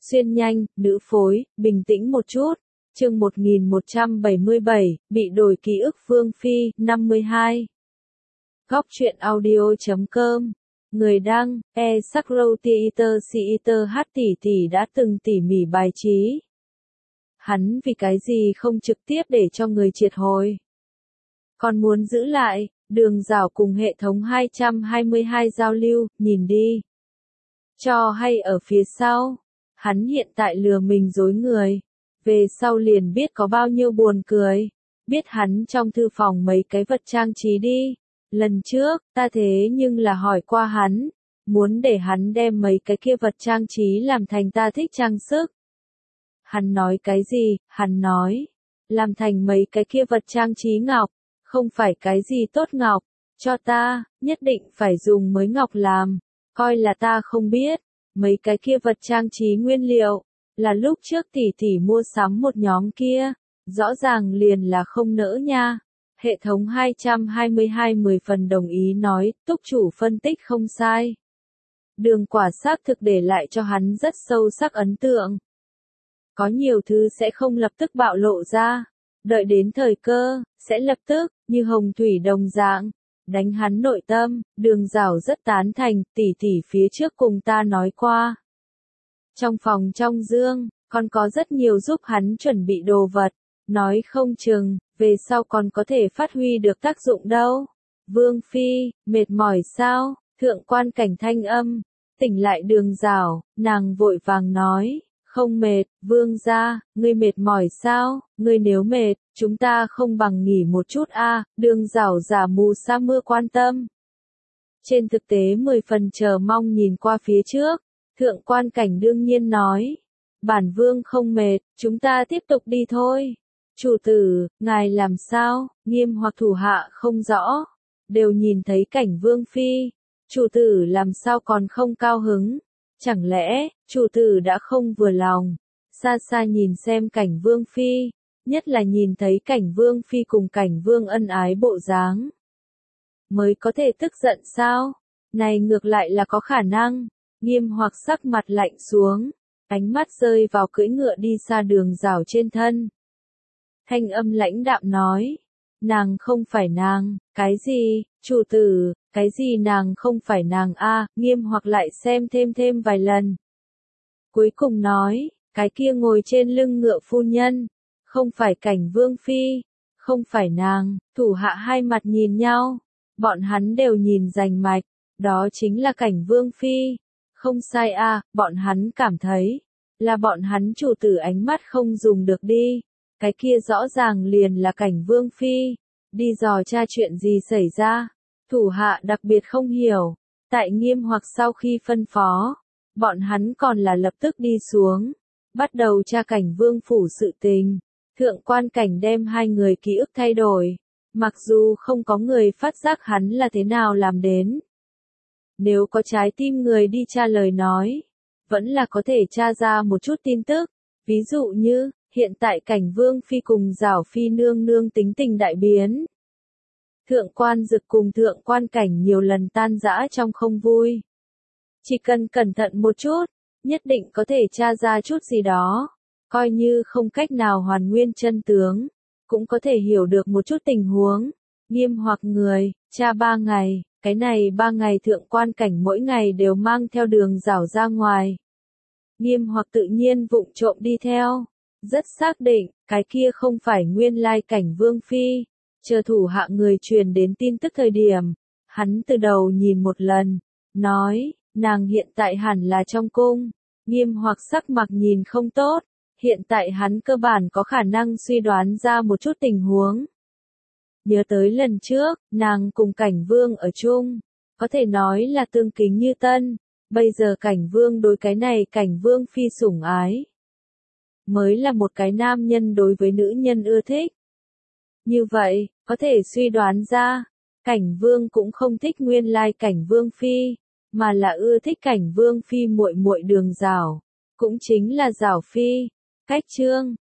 Xuyên nhanh, nữ phối, bình tĩnh một chút. Chương 1177, bị đổi ký ức Vương Phi, 52. Góc truyện audio.com. Người đăng, Sakrotiiter H tỷ đã từng tỉ mỉ bài trí. Hắn vì cái gì không trực tiếp để cho người triệt hồi. Còn muốn giữ lại, Đường Giảo cùng hệ thống 222 giao lưu, nhìn đi. Cho hay ở phía sau, hắn hiện tại lừa mình dối người. Về sau liền biết có bao nhiêu buồn cười. Biết hắn trong thư phòng mấy cái vật trang trí đi. Lần trước, ta thế nhưng là hỏi qua hắn. Muốn để hắn đem mấy cái kia vật trang trí làm thành ta thích trang sức. Hắn nói cái gì? Hắn nói. Làm thành mấy cái kia vật trang trí ngọc. Không phải cái gì tốt ngọc. Cho ta, nhất định phải dùng mới ngọc làm. Coi là ta không biết. Mấy cái kia vật trang trí nguyên liệu. Là lúc trước tỷ mua sắm một nhóm kia. Rõ ràng liền là không nỡ nha. Hệ thống 222 10 phần đồng ý nói, túc chủ phân tích không sai. Đường quả xác thực để lại cho hắn rất sâu sắc ấn tượng. Có nhiều thứ sẽ không lập tức bạo lộ ra. Đợi đến thời cơ, sẽ lập tức, như hồng thủy đồng dạng, đánh hắn nội tâm. Đường Giảo rất tán thành, tỷ phía trước cùng ta nói qua. Trong phòng trong dương, còn có rất nhiều giúp hắn chuẩn bị đồ vật. Nói không chừng, về sau còn có thể phát huy được tác dụng đâu. Vương Phi, mệt mỏi sao? Thượng quan cảnh thanh âm. Tỉnh lại Đường Giảo, nàng vội vàng nói. Không mệt, Vương gia, ngươi mệt mỏi sao? Ngươi nếu mệt, chúng ta không bằng nghỉ một chút a. Đường Giảo giả mù sa mưa quan tâm. Trên thực tế 10 phần chờ mong nhìn qua phía trước. Thượng quan cảnh đương nhiên nói. Bản vương không mệt, chúng ta tiếp tục đi thôi. Chủ tử, ngài làm sao? Nghiêm hoặc thủ hạ không rõ. Đều nhìn thấy cảnh Vương Phi. Chủ tử làm sao còn không cao hứng? Chẳng lẽ, chủ tử đã không vừa lòng? Xa xa nhìn xem cảnh Vương Phi. Nhất là nhìn thấy cảnh Vương Phi cùng cảnh Vương ân ái bộ dáng. Mới có thể tức giận sao? Này ngược lại là có khả năng. Nghiêm hoặc sắc mặt lạnh xuống. Ánh mắt rơi vào cưỡi ngựa đi xa Đường Giảo trên thân. Thanh âm lãnh đạm nói. Nàng không phải nàng, cái gì, chủ tử, cái gì nàng không phải nàng a. Nghiêm hoặc lại xem thêm vài lần. Cuối cùng nói, cái kia ngồi trên lưng ngựa phu nhân, không phải cảnh Vương Phi, không phải nàng. Thủ hạ hai mặt nhìn nhau, bọn hắn đều nhìn rành mạch, đó chính là cảnh Vương Phi. Không sai a, bọn hắn cảm thấy, là bọn hắn chủ tử ánh mắt không dùng được đi. Cái kia rõ ràng liền là cảnh Vương Phi. Đi dò tra chuyện gì xảy ra. Thủ hạ đặc biệt không hiểu. Tại Nghiêm hoặc sau khi phân phó, bọn hắn còn là lập tức đi xuống. Bắt đầu tra cảnh Vương phủ sự tình. Thượng quan cảnh đem hai người ký ức thay đổi. Mặc dù không có người phát giác hắn là thế nào làm đến. Nếu có trái tim người đi tra lời nói, vẫn là có thể tra ra một chút tin tức. Ví dụ như, hiện tại cảnh Vương Phi cùng Giảo Phi nương nương tính tình đại biến. Thượng quan Dực cùng thượng quan cảnh nhiều lần tan rã trong không vui. Chỉ cần cẩn thận một chút, nhất định có thể tra ra chút gì đó. Coi như không cách nào hoàn nguyên chân tướng, cũng có thể hiểu được một chút tình huống. Nghiêm hoặc người, tra 3 ngày, cái này 3 ngày thượng quan cảnh mỗi ngày đều mang theo Đường Giảo ra ngoài. Nghiêm hoặc tự nhiên vụng trộm đi theo. Rất xác định, cái kia không phải nguyên lai cảnh Vương Phi. Chờ thủ hạ người truyền đến tin tức thời điểm. Hắn từ đầu nhìn một lần. Nói, nàng hiện tại hẳn là trong cung. Nghiêm hoặc sắc mặt nhìn không tốt. Hiện tại hắn cơ bản có khả năng suy đoán ra một chút tình huống. Nhớ tới lần trước, nàng cùng cảnh Vương ở chung. Có thể nói là tương kính như tân. Bây giờ cảnh Vương đối cái này cảnh Vương Phi sủng ái. Mới là một cái nam nhân đối với nữ nhân ưa thích. Như vậy, có thể suy đoán ra, cảnh Vương cũng không thích nguyên lai cảnh Vương Phi, mà là ưa thích cảnh Vương Phi muội muội Đường Giảo, cũng chính là Giảo Phi. Cách chương